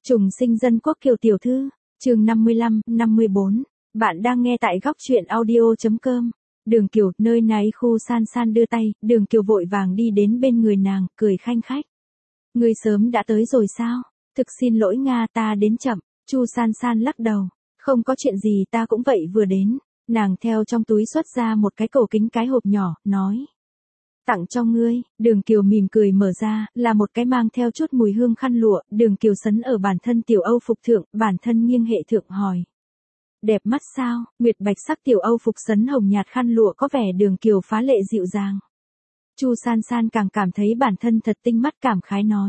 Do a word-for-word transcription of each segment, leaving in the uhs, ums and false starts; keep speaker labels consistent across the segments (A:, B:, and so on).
A: Trùng sinh dân quốc Kiều tiểu thư, chương năm mươi lăm, năm mươi bốn. Bạn đang nghe tại góc truyện audio.com. Đường Kiều, nơi này khu San San đưa tay, Đường Kiều vội vàng đi đến bên người nàng, cười khanh khách. Ngươi sớm đã tới rồi sao? Thực xin lỗi Nga, ta đến chậm. Chu San San lắc đầu. Không có chuyện gì, ta cũng vậy vừa đến. Nàng theo trong túi xuất ra một cái cổ kính cái hộp nhỏ, nói. Tặng cho ngươi. Đường Kiều mỉm cười mở ra, là một cái mang theo chút mùi hương khăn lụa. Đường Kiều sấn ở bản thân tiểu Âu phục thượng, bản thân nghiêng hệ thượng hỏi. Đẹp mắt sao? Nguyệt bạch sắc tiểu Âu phục sấn hồng nhạt khăn lụa có vẻ Đường Kiều phá lệ dịu dàng. Chu San San càng cảm thấy bản thân thật tinh mắt, cảm khái nói.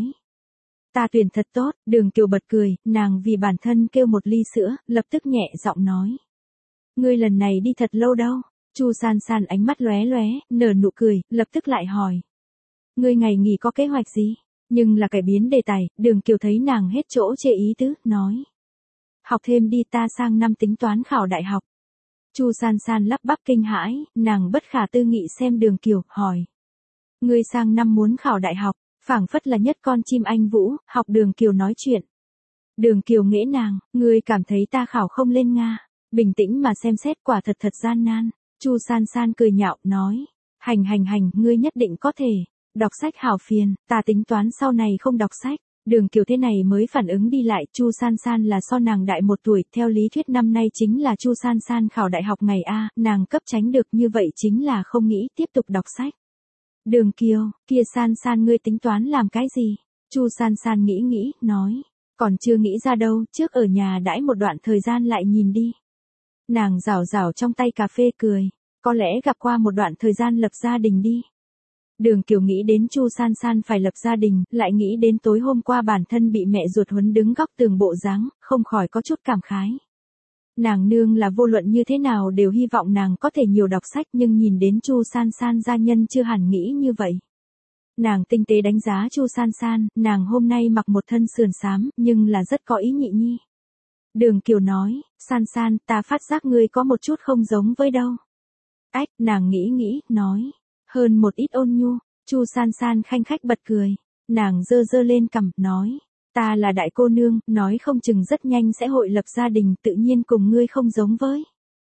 A: Ta tuyển thật tốt. Đường Kiều bật cười, nàng vì bản thân kêu một ly sữa, lập tức nhẹ giọng nói. Ngươi lần này đi thật lâu đâu? Chu San San ánh mắt lóe lóe, nở nụ cười, lập tức lại hỏi. Ngươi ngày nghỉ có kế hoạch gì? Nhưng là cải biến đề tài, Đường Kiều thấy nàng hết chỗ chê ý tứ, nói. Học thêm đi, ta sang năm tính toán khảo đại học. Chu San San lắp bắp kinh hãi, nàng bất khả tư nghị xem Đường Kiều, hỏi. Ngươi sang năm muốn khảo đại học, phảng phất là nhất con chim anh vũ, học Đường Kiều nói chuyện. Đường Kiều nghễ nàng, ngươi cảm thấy ta khảo không lên Nga, bình tĩnh mà xem xét quả thật thật gian nan. Chu San San cười nhạo, nói. Hành hành hành, ngươi nhất định có thể. Đọc sách hảo phiền, ta tính toán sau này không đọc sách. Đường Kiều thế này mới phản ứng đi lại, Chu San San là so nàng đại một tuổi, theo lý thuyết năm nay chính là Chu San San khảo đại học ngày A, nàng cấp tránh được như vậy chính là không nghĩ tiếp tục đọc sách. Đường Kiều, kia San San ngươi tính toán làm cái gì? Chu San San nghĩ nghĩ, nói. Còn chưa nghĩ ra đâu, trước ở nhà đãi một đoạn thời gian lại nhìn đi. Nàng rảo rảo trong tay cà phê cười, có lẽ gặp qua một đoạn thời gian lập gia đình đi. Đường Kiều nghĩ đến Chu San San phải lập gia đình, lại nghĩ đến tối hôm qua bản thân bị mẹ ruột huấn đứng góc tường bộ dáng, không khỏi có chút cảm khái. Nàng nương là vô luận như thế nào đều hy vọng nàng có thể nhiều đọc sách, nhưng nhìn đến Chu San San gia nhân chưa hẳn nghĩ như vậy. Nàng tinh tế đánh giá Chu San San, nàng hôm nay mặc một thân sườn xám, nhưng là rất có ý nhị nhi. Đường Kiều nói, San San, ta phát giác ngươi có một chút không giống với đâu. Ách, nàng nghĩ nghĩ, nói, hơn một ít ôn nhu. Chu San San khanh khách bật cười, nàng dơ dơ lên cằm, nói, ta là đại cô nương, nói không chừng rất nhanh sẽ hội lập gia đình, tự nhiên cùng ngươi không giống với.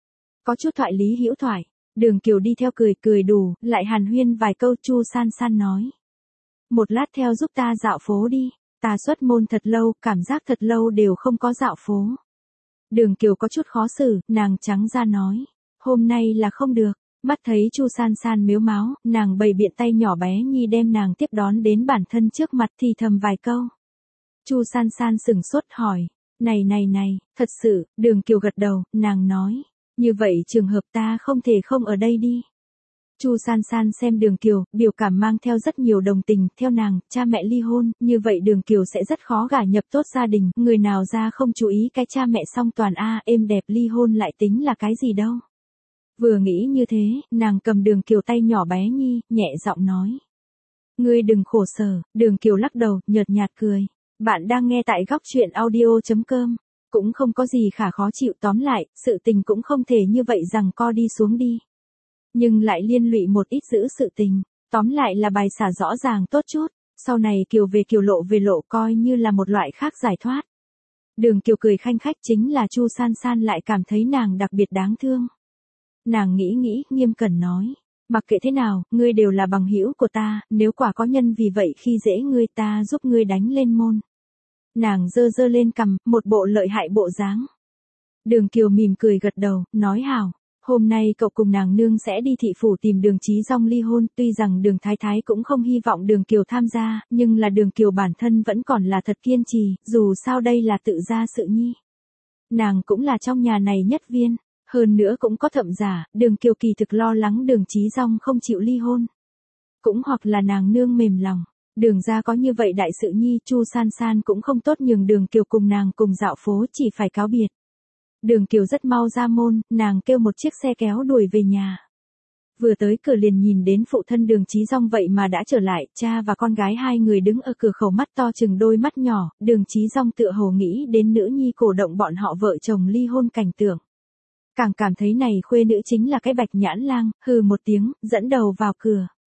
A: Có chút thoại lý hữu thoại, Đường Kiều đi theo cười, cười đủ, lại hàn huyên vài câu. Chu San San nói, một lát theo giúp ta dạo phố đi, ta xuất môn thật lâu, cảm giác thật lâu đều không có dạo phố. Đường Kiều có chút khó xử, nàng trắng ra nói, hôm nay là không được. Mắt thấy Chu San San mếu máo, nàng bày biện tay nhỏ bé nhi đem nàng tiếp đón đến bản thân trước mặt thì thầm vài câu. Chu San San sững sốt hỏi, này này này, thật sự. Đường Kiều gật đầu, nàng nói, như vậy trường hợp ta không thể không ở đây đi. Chu San San xem Đường Kiều, biểu cảm mang theo rất nhiều đồng tình, theo nàng, cha mẹ ly hôn, như vậy Đường Kiều sẽ rất khó gả nhập tốt gia đình, người nào ra không chú ý cái cha mẹ song toàn a, êm đẹp ly hôn lại tính là cái gì đâu. Vừa nghĩ như thế, nàng cầm Đường Kiều tay nhỏ bé nhi, nhẹ giọng nói. Ngươi đừng khổ sở. Đường Kiều lắc đầu, nhợt nhạt cười. Bạn đang nghe tại góc truyện audio.com. Cũng không có gì khả khó chịu, tóm lại, sự tình cũng không thể như vậy rằng co đi xuống đi. Nhưng lại liên lụy một ít giữ sự tình, tóm lại là bài xả rõ ràng tốt chút, sau này Kiều về Kiều lộ về lộ coi như là một loại khác giải thoát. Đường Kiều cười khanh khách, chính là Chu San San lại cảm thấy nàng đặc biệt đáng thương. Nàng nghĩ nghĩ, nghiêm cẩn nói, mặc kệ thế nào, ngươi đều là bằng hữu của ta, nếu quả có nhân vì vậy khi dễ ngươi ta giúp ngươi đánh lên môn. Nàng dơ dơ lên cằm, một bộ lợi hại bộ dáng. Đường Kiều mỉm cười gật đầu, nói hảo. Hôm nay cậu cùng nàng nương sẽ đi thị phủ tìm Đường Chí Dong ly hôn, tuy rằng Đường Thái Thái cũng không hy vọng Đường Kiều tham gia, nhưng là Đường Kiều bản thân vẫn còn là thật kiên trì, dù sao đây là tự gia sự nhi. Nàng cũng là trong nhà này nhất viên, hơn nữa cũng có thậm giả, Đường Kiều kỳ thực lo lắng Đường Chí Dong không chịu ly hôn. Cũng hoặc là nàng nương mềm lòng, Đường gia có như vậy đại sự nhi, Chu San San cũng không tốt nhường Đường Kiều cùng nàng cùng dạo phố, chỉ phải cáo biệt. Đường Kiều rất mau ra môn, nàng kêu một chiếc xe kéo đuổi về nhà. Vừa tới cửa liền nhìn đến phụ thân Đường Chí Dong vậy mà đã trở lại, cha và con gái hai người đứng ở cửa khẩu mắt to chừng đôi mắt nhỏ, Đường Chí Dong tựa hồ nghĩ đến nữ nhi cổ động bọn họ vợ chồng ly hôn cảnh tượng. Càng cảm thấy này khuê nữ chính là cái bạch nhãn lang, hừ một tiếng, dẫn đầu vào cửa.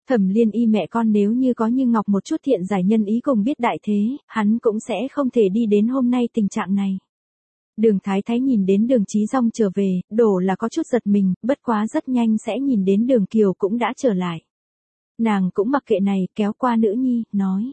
A: Thẩm Liên Y mẹ con nếu như có Như Ngọc một chút thiện giải nhân ý cùng biết đại thế, hắn cũng sẽ không thể đi đến hôm nay tình trạng này. Đường Thái Thái nhìn đến Đường Chí Dong trở về, đổ là có chút giật mình, bất quá rất nhanh sẽ nhìn đến Đường Kiều cũng đã trở lại. Nàng cũng mặc kệ này, kéo qua nữ nhi, nói.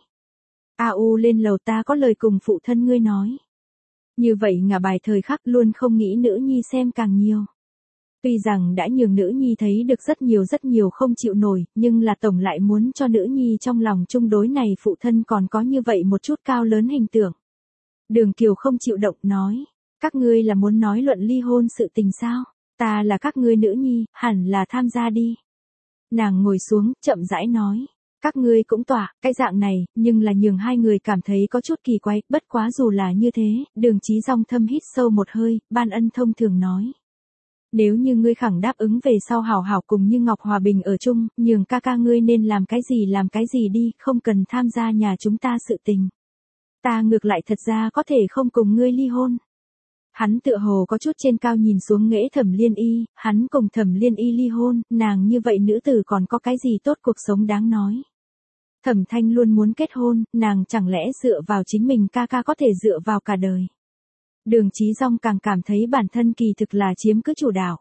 A: A U lên lầu, ta có lời cùng phụ thân ngươi nói. Như vậy ngả bài thời khắc luôn không nghĩ nữ nhi xem càng nhiều. Tuy rằng đã nhường nữ nhi thấy được rất nhiều rất nhiều không chịu nổi, nhưng là tổng lại muốn cho nữ nhi trong lòng chung đối này phụ thân còn có như vậy một chút cao lớn hình tượng. Đường Kiều không chịu động nói. Các ngươi là muốn nói luận ly hôn sự tình sao? Ta là các ngươi nữ nhi, hẳn là tham gia đi. Nàng ngồi xuống, chậm rãi nói. Các ngươi cũng tỏa, cái dạng này, nhưng là nhường hai người cảm thấy có chút kỳ quái, bất quá dù là như thế, Đường Chí Dong thâm hít sâu một hơi, ban ân thông thường nói. Nếu như ngươi khẳng đáp ứng về sau hảo hảo cùng Như Ngọc hòa bình ở chung, nhường ca ca ngươi nên làm cái gì làm cái gì đi, không cần tham gia nhà chúng ta sự tình. Ta ngược lại thật ra có thể không cùng ngươi ly hôn. Hắn tựa hồ có chút trên cao nhìn xuống nghễ Thẩm Liên Y, hắn cùng Thẩm Liên Y ly hôn, nàng như vậy nữ tử còn có cái gì tốt cuộc sống đáng nói. Thẩm Thanh luôn muốn kết hôn, nàng chẳng lẽ dựa vào chính mình ca ca có thể dựa vào cả đời. Đường Chí Dong càng cảm thấy bản thân kỳ thực là chiếm cứ chủ đạo.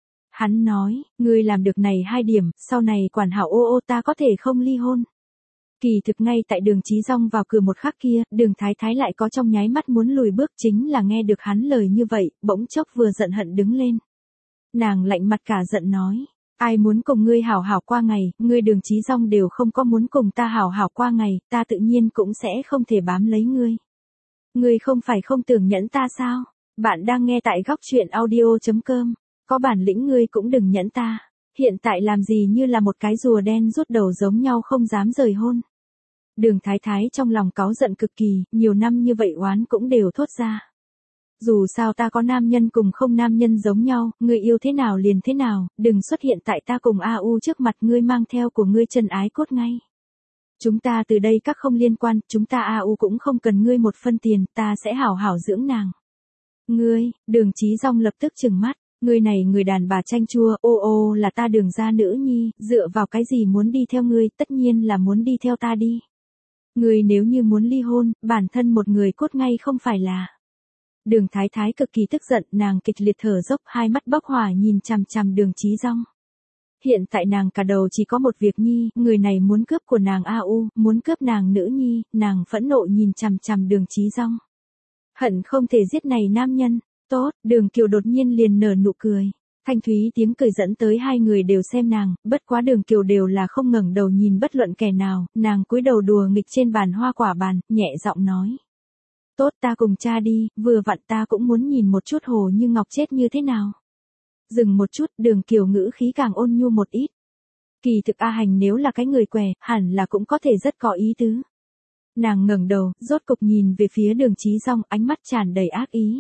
A: Hắn nói, ngươi làm được này hai điểm, sau này quản hảo ô ô ta có thể không ly hôn. Kỳ thực ngay tại Đường Chí Dong vào cửa một khắc kia, Đường Thái Thái lại có trong nháy mắt muốn lùi bước, chính là nghe được hắn lời như vậy, bỗng chốc vừa giận hận đứng lên. Nàng lạnh mặt cả giận nói, ai muốn cùng ngươi hảo hảo qua ngày, ngươi Đường Chí Dong đều không có muốn cùng ta hảo hảo qua ngày, ta tự nhiên cũng sẽ không thể bám lấy ngươi. Ngươi không phải không tưởng nhẫn ta sao? Bạn đang nghe tại góc truyện audio chấm com. Có bản lĩnh ngươi cũng đừng nhẫn ta. Hiện tại làm gì như là một cái rùa đen rút đầu giống nhau không dám rời hôn. Đường Thái Thái trong lòng cáu giận cực kỳ, nhiều năm như vậy oán cũng đều thốt ra. Dù sao ta có nam nhân cùng không nam nhân giống nhau, ngươi yêu thế nào liền thế nào, đừng xuất hiện tại ta cùng A U trước mặt ngươi mang theo của ngươi chân ái cốt ngay. Chúng ta từ đây các không liên quan, chúng ta A U cũng không cần ngươi một phân tiền, ta sẽ hảo hảo dưỡng nàng. Ngươi, Đường Chí Dong lập tức trừng mắt, ngươi này người đàn bà chanh chua, ô ô là ta Đường gia nữ nhi, dựa vào cái gì muốn đi theo ngươi, tất nhiên là muốn đi theo ta đi. Ngươi nếu như muốn ly hôn, bản thân một người cốt ngay không phải là. Đường Thái Thái cực kỳ tức giận, nàng kịch liệt thở dốc, hai mắt bốc hỏa nhìn chằm chằm Đường Chí Dong. Hiện tại nàng cả đầu chỉ có một việc nhi, người này muốn cướp của nàng A U, muốn cướp nàng nữ nhi, nàng phẫn nộ nhìn chằm chằm Đường Chí Dong. Hận không thể giết này nam nhân, tốt, Đường Kiều đột nhiên liền nở nụ cười. Thanh thúy tiếng cười dẫn tới hai người đều xem nàng, bất quá Đường Kiều đều là không ngẩng đầu nhìn bất luận kẻ nào, nàng cúi đầu đùa nghịch trên bàn hoa quả bàn, nhẹ giọng nói. Tốt ta cùng cha đi, vừa vặn ta cũng muốn nhìn một chút Hồ Như Ngọc chết như thế nào. Dừng một chút, Đường Kiều ngữ khí càng ôn nhu một ít. Kỳ thực A Hành nếu là cái người què, hẳn là cũng có thể rất có ý tứ. Nàng ngẩng đầu, rốt cục nhìn về phía Đường Chí Dong, ánh mắt tràn đầy ác ý.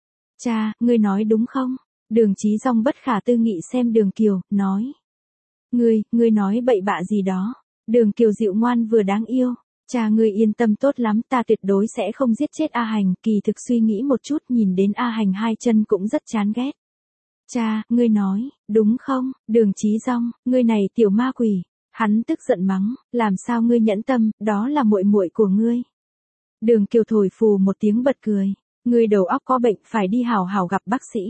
A: Cha, ngươi nói đúng không? Đường Chí Dong bất khả tư nghị xem Đường Kiều, nói. Ngươi, ngươi nói bậy bạ gì đó. Đường Kiều dịu ngoan vừa đáng yêu. Cha ngươi yên tâm tốt lắm, ta tuyệt đối sẽ không giết chết A Hành. Kỳ thực suy nghĩ một chút, nhìn đến A Hành hai chân cũng rất chán ghét. Cha, ngươi nói, đúng không? Đường Chí Dong, ngươi này tiểu ma quỷ. Hắn tức giận mắng, làm sao ngươi nhẫn tâm, đó là muội muội của ngươi. Đường Kiều thổi phù một tiếng bật cười. Ngươi đầu óc có bệnh, phải đi hảo hảo gặp bác sĩ.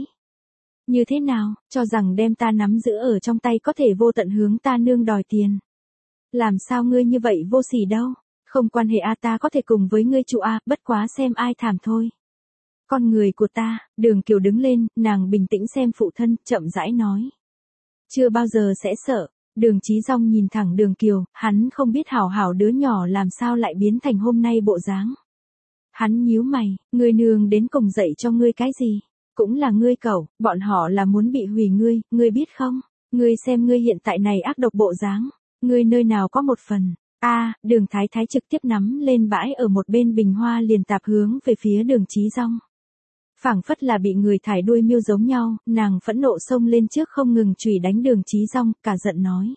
A: Như thế nào, cho rằng đem ta nắm giữ ở trong tay có thể vô tận hướng ta nương đòi tiền. Làm sao ngươi như vậy vô sỉ đâu, không quan hệ a, ta có thể cùng với ngươi trụ a, bất quá xem ai thảm thôi. Con người của ta, Đường Kiều đứng lên, nàng bình tĩnh xem phụ thân, chậm rãi nói. Chưa bao giờ sẽ sợ. Đường Chí Dong nhìn thẳng Đường Kiều, hắn không biết hảo hảo đứa nhỏ làm sao lại biến thành hôm nay bộ dáng. Hắn nhíu mày, ngươi nương đến cùng dạy cho ngươi cái gì? Cũng là ngươi cẩu, bọn họ là muốn bị hủy ngươi, ngươi biết không? Ngươi xem ngươi hiện tại này ác độc bộ dáng, ngươi nơi nào có một phần. A, à, Đường Thái Thái trực tiếp nắm lên bãi ở một bên bình hoa liền tạp hướng về phía Đường Chí Dong. Phảng phất là bị người thải đuôi miêu giống nhau, nàng phẫn nộ xông lên trước không ngừng chửi đánh Đường Chí Dong, cả giận nói.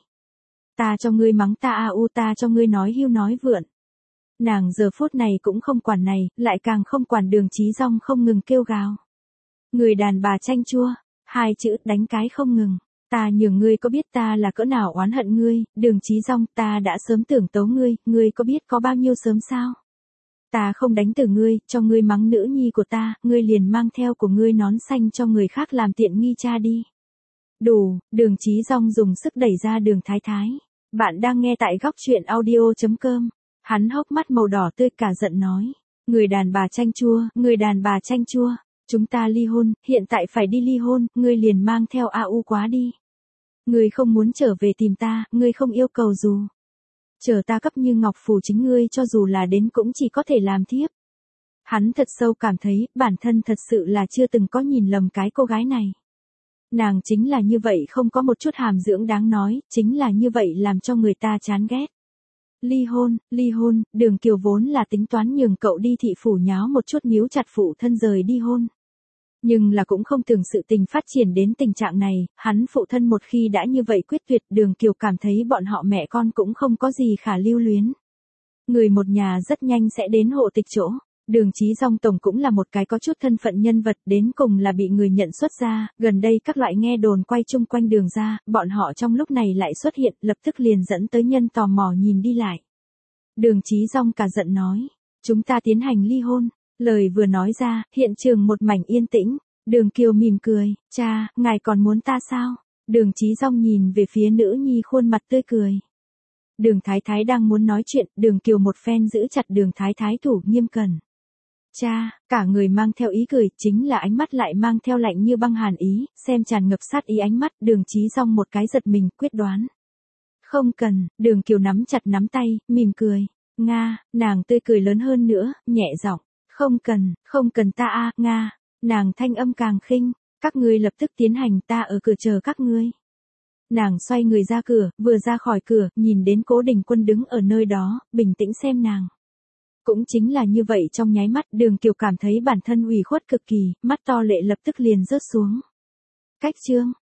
A: Ta cho ngươi mắng ta a u, ta cho ngươi nói hưu nói vượn. Nàng giờ phút này cũng không quản này, lại càng không quản Đường Chí Dong không ngừng kêu gào. Người đàn bà chanh chua, hai chữ đánh cái không ngừng. Ta nhường ngươi có biết ta là cỡ nào oán hận ngươi, Đường Chí Dong, ta đã sớm tưởng tấu ngươi, ngươi có biết có bao nhiêu sớm sao? Ta không đánh từ ngươi, cho ngươi mắng nữ nhi của ta, ngươi liền mang theo của ngươi nón xanh cho người khác làm tiện nghi cha đi. Đủ, Đường Chí Dong dùng sức đẩy ra Đường Thái Thái. Bạn đang nghe tại góc truyện audio chấm com. Hắn hốc mắt màu đỏ tươi cả giận nói. Người đàn bà chanh chua, người đàn bà chanh chua. Chúng ta ly hôn, hiện tại phải đi ly hôn, ngươi liền mang theo a u quá đi. Ngươi không muốn trở về tìm ta, ngươi không yêu cầu dù. Chờ ta cấp như ngọc phù chính ngươi cho dù là đến cũng chỉ có thể làm thiếp. Hắn thật sâu cảm thấy, bản thân thật sự là chưa từng có nhìn lầm cái cô gái này. Nàng chính là như vậy không có một chút hàm dưỡng đáng nói, chính là như vậy làm cho người ta chán ghét. Ly hôn, ly hôn, Đường Kiều vốn là tính toán nhường cậu đi thị phủ nháo một chút níu chặt phụ thân rời đi hôn. Nhưng là cũng không tưởng sự tình phát triển đến tình trạng này, hắn phụ thân một khi đã như vậy quyết tuyệt, Đường Kiều cảm thấy bọn họ mẹ con cũng không có gì khả lưu luyến. Người một nhà rất nhanh sẽ đến hộ tịch chỗ. Đường Chí Dong tổng cũng là một cái có chút thân phận nhân vật, đến cùng là bị người nhận xuất ra, gần đây các loại nghe đồn quay chung quanh Đường ra, bọn họ trong lúc này lại xuất hiện, lập tức liền dẫn tới nhân tò mò nhìn đi lại. Đường Chí Dong cả giận nói, chúng ta tiến hành ly hôn. Lời vừa nói ra, hiện trường một mảnh yên tĩnh. Đường Kiều mỉm cười, cha, ngài còn muốn ta sao? Đường Chí Dong nhìn về phía nữ nhi khuôn mặt tươi cười. Đường Thái Thái đang muốn nói chuyện, Đường Kiều một phen giữ chặt Đường Thái Thái thủ nghiêm cẩn. Cha, cả người mang theo ý cười, chính là ánh mắt lại mang theo lạnh như băng hàn ý, xem tràn ngập sát ý ánh mắt, Đường Chí Dong một cái giật mình, quyết đoán. Không cần, Đường Kiều nắm chặt nắm tay, mỉm cười. Nga, nàng tươi cười lớn hơn nữa, nhẹ giọng. Không cần, không cần ta a, Nga. Nàng thanh âm càng khinh, các ngươi lập tức tiến hành, ta ở cửa chờ các ngươi. Nàng xoay người ra cửa, vừa ra khỏi cửa, nhìn đến Cố Đình Quân đứng ở nơi đó, bình tĩnh xem nàng. Cũng chính là như vậy trong nháy mắt, Đường Kiều cảm thấy bản thân ủy khuất cực kỳ, mắt to lệ lập tức liền rớt xuống. Cách chương,